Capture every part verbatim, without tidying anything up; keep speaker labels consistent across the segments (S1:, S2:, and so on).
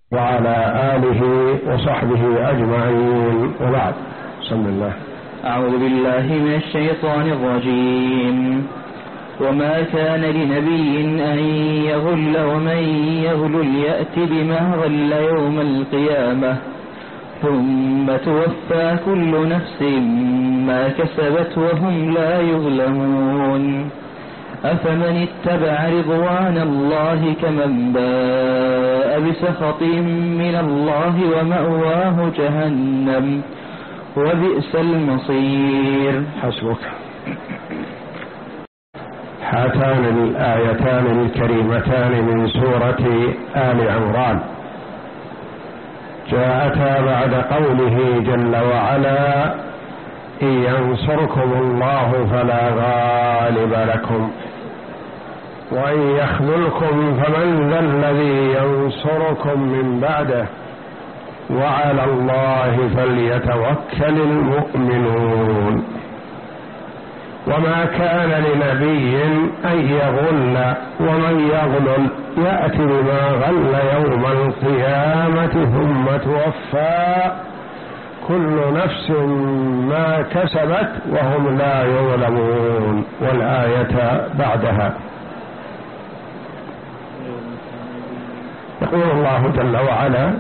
S1: وعلى آله وصحبه أجمعين، وبعد. بسم الله.
S2: أعوذ بالله من الشيطان الرجيم. وما كان لنبي أن يغل ومن يغل يأت بما غل يوم القيامة ثم توفى كل نفس ما كسبت وهم لا يظلمون. أفمن اتبع رضوان الله كمن باء بسخط من الله ومأواه جهنم وبئس المصير.
S1: حسبك. هاتان الآيتان الكريمتان من سورة آل عمران جاءتا بعد قوله جل وعلا: إن ينصركم الله فلا غالب لكم وإن يخذلكم فمن ذا الذي ينصركم من بعده وعلى الله فليتوكل المؤمنون. وما كان لنبي أن يغل ومن يغلل يأت بما غل يوم القيامة ثم توفى كل نفس ما كسبت وهم لا يظلمون. والآية بعدها يقول الله جل وعلا: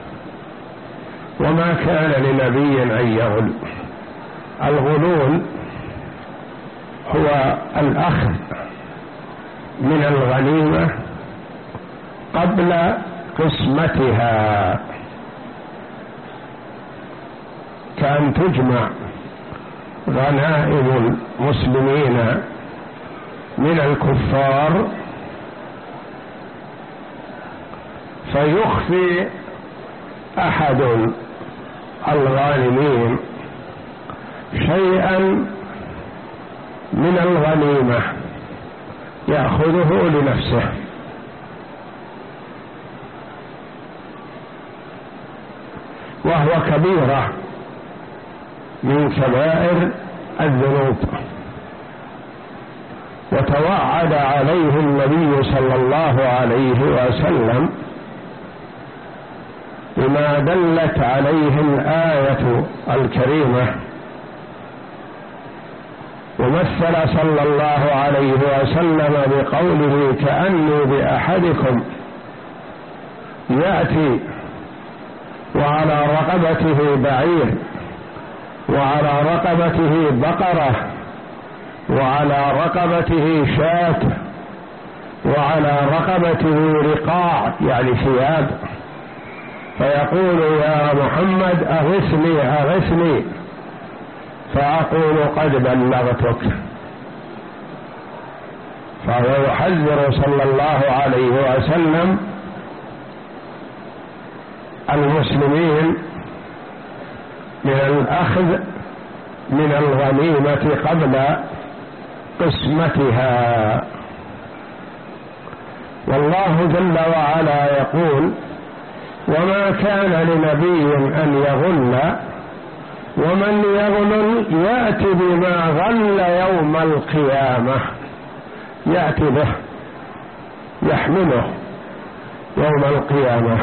S1: وما كان لنبي أن يغل. الغلول هو الأخذ من الغنيمة قبل قسمتها، كأن تجمع غنائم المسلمين من الكفار فيخفي أحد الغانمين شيئا من الغنيمة يأخذه لنفسه، وهو كبيرة من كبائر الذنوب. وتوعد عليه النبي صلى الله عليه وسلم بما دلت عليه الآية الكريمة، ومثل صلى الله عليه وسلم بقوله: كأني بأحدكم يأتي وعلى رقبته بعير وعلى رقبته بقرة وعلى رقبته شاة وعلى رقبته رقاع يعني ثياب، فيقول: يا محمد أغثني أغثني، فأقول: قد بلغتك. فهو يحذر صلى الله عليه وسلم المسلمين من الأخذ من الغنيمة قبل قسمتها. والله جل وعلا يقول: وما كان لنبي أن يغل ومن يغلل يأتي بما غل يوم القيامة. يأتي به يحمله يوم القيامة.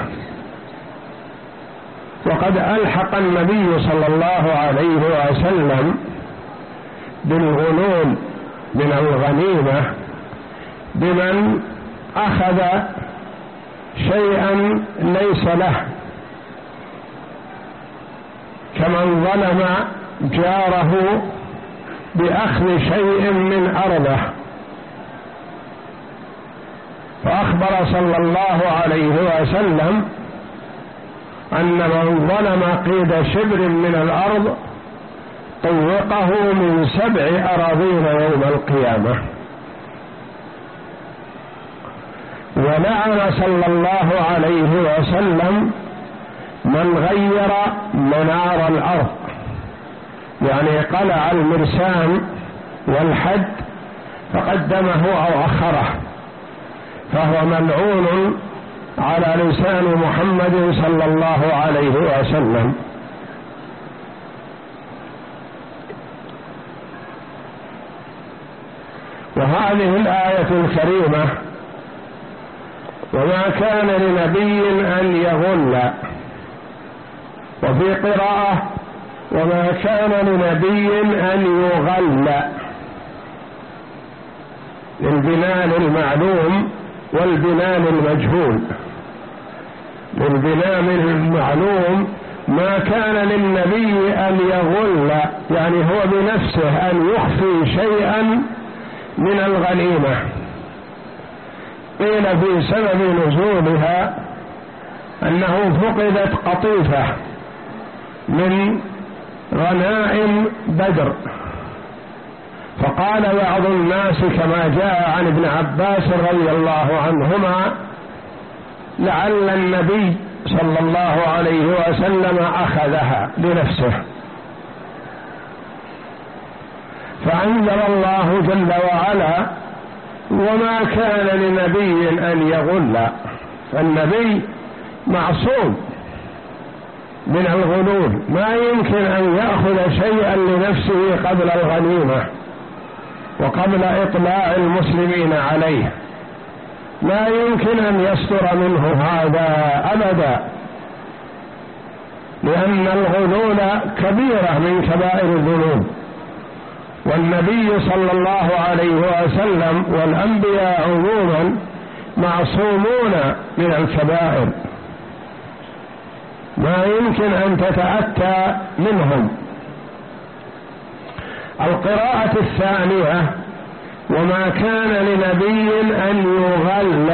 S1: وقد ألحق النبي صلى الله عليه وسلم بالغلول من الغنيمة بمن أخذ شيئا ليس له، كمن ظلم جاره بأخذ شيء من أرضه. فأخبر صلى الله عليه وسلم أن من ظلم قيد شبر من الأرض طوقه من سبع أراضين يوم القيامة. ولعن صلى الله عليه وسلم من غير منار الأرض، يعني قلع المرسام والحد فقدمه أو أخره، فهو ملعون على لسان محمد صلى الله عليه وسلم. وهذه الآية الكريمة وما كان لنبي أن يغل. وفي قراءة وما كان لنبي أن يغل، للبناء المعلوم والبناء المجهول. للبناء المعلوم ما كان للنبي أن يغل، يعني هو بنفسه أن يخفي شيئا من الغنيمة. قيل في سبب نزولها أنه فقدت قطيفة من غنائم بدر، فقال بعض الناس كما جاء عن ابن عباس رضي الله عنهما لعل النبي صلى الله عليه وسلم أخذها لنفسه، فأنزل الله جل وعلا وما كان لنبي أن يغل. فالنبي معصوم من الغلول، ما يمكن أن يأخذ شيئا لنفسه قبل الغنيمة وقبل إطلاع المسلمين عليه، لا يمكن أن يصدر منه هذا أبدا، لأن الغلول كبيرة من كبائر الذنوب، والنبي صلى الله عليه وسلم والأنبياء عموما معصومون من الكبائر، ما يمكن أن تتأتى منهم. القراءة الثانية وما كان لنبي أن يغل،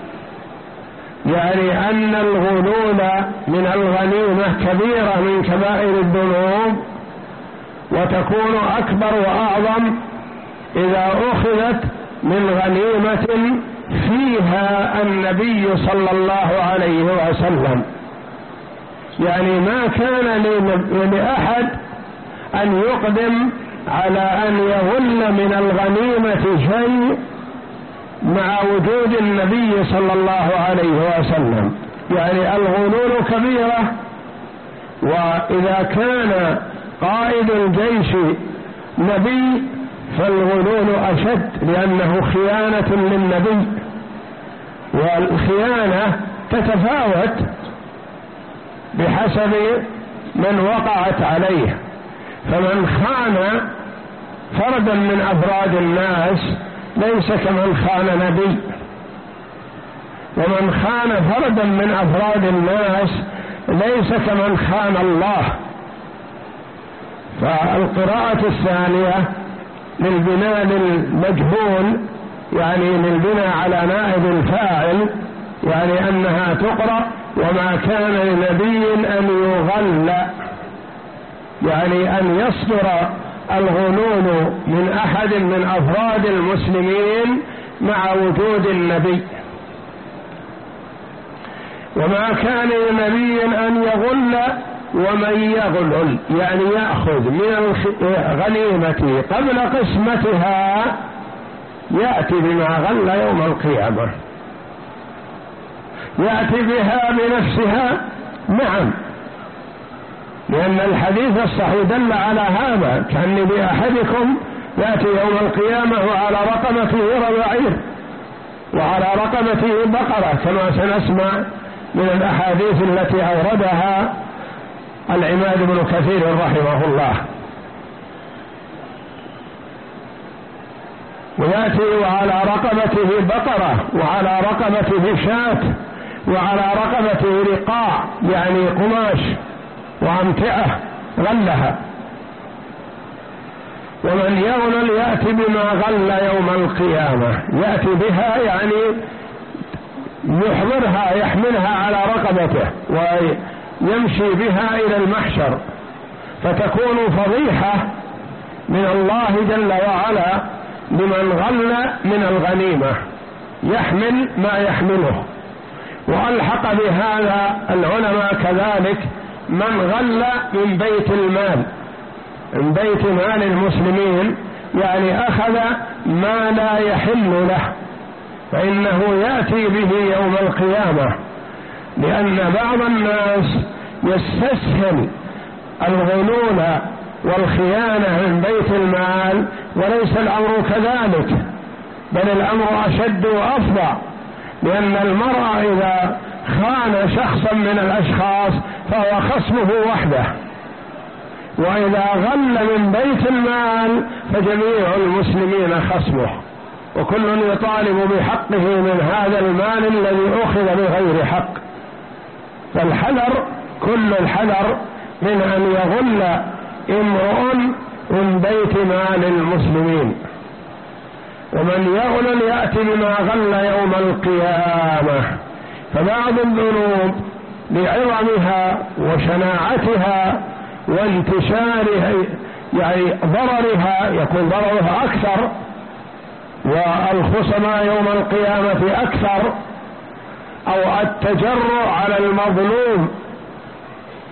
S1: يعني أن الغلول من الغنيمة كبيرة من كبائر الذنوب، وتكون أكبر وأعظم إذا أخذت من غنيمة فيها النبي صلى الله عليه وسلم. يعني ما كان لأحد أن يقدم على أن يغل من الغنيمة شيء مع وجود النبي صلى الله عليه وسلم، يعني الغلول كبيرة، وإذا كان قائد الجيش نبي فالغلول أشد، لأنه خيانة للنبي، والخيانة تتفاوت بحسب من وقعت عليه، فمن خان فردا من أفراد الناس ليس كمن خان نبي، ومن خان فردا من أفراد الناس ليس كمن خان الله. فالقراءة الثانية للبناء للمجهول، يعني للبناء على نائب الفاعل، يعني أنها تقرأ وما كان لنبي أن يغل، يعني أن يصدر الغلول من أحد من أفراد المسلمين مع وجود النبي. وما كان لنبي أن يغل ومن يغلل، يعني يأخذ من الغنيمة قبل قسمتها يأتي بما غل يوم القيامة، يأتي بها بنفسها. نعم، لأن الحديث الصحيح دل على هذا، كأن بأحدكم يأتي يوم القيامة وعلى رقبته ربعير وعلى رقبته بقرة، كما سنسمع من الأحاديث التي أوردها العماد بن كثير رحمه الله. ويأتي وعلى رقبته بقرة وعلى رقبته شاة وعلى رقبته رقاع، يعني قماش وأمتعة غلها. ومن يغلل يأتي بما غل يوم القيامة، يأتي بها يعني يحضرها يحملها على رقبته ويمشي بها إلى المحشر، فتكون فضيحة من الله جل وعلا لمن غل من الغنيمة، يحمل ما يحمله. وألحق بهذا العلماء كذلك من غل من بيت المال، من بيت مال المسلمين، يعني أخذ ما لا يحل له، فإنه يأتي به يوم القيامة، لأن بعض الناس يستسهل الغلول والخيانة من بيت المال، وليس الأمر كذلك، بل الأمر أشد وأفظع، لأن المرء إذا خان شخصا من الأشخاص فهو خصمه وحده، وإذا غل من بيت المال فجميع المسلمين خصمه، وكل يطالب بحقه من هذا المال الذي أخذ بغير حق. فالحذر كل الحذر من أن يغل امرؤ من بيت مال المسلمين، ومن يغل يأتي بما غل يوم القيامة. فبعض الذنوب لعظمها وشناعتها وانتشارها يعني ضررها يكون ضررها أكثر، والخصماء يوم القيامة أكثر، أو التجرؤ على المظلوم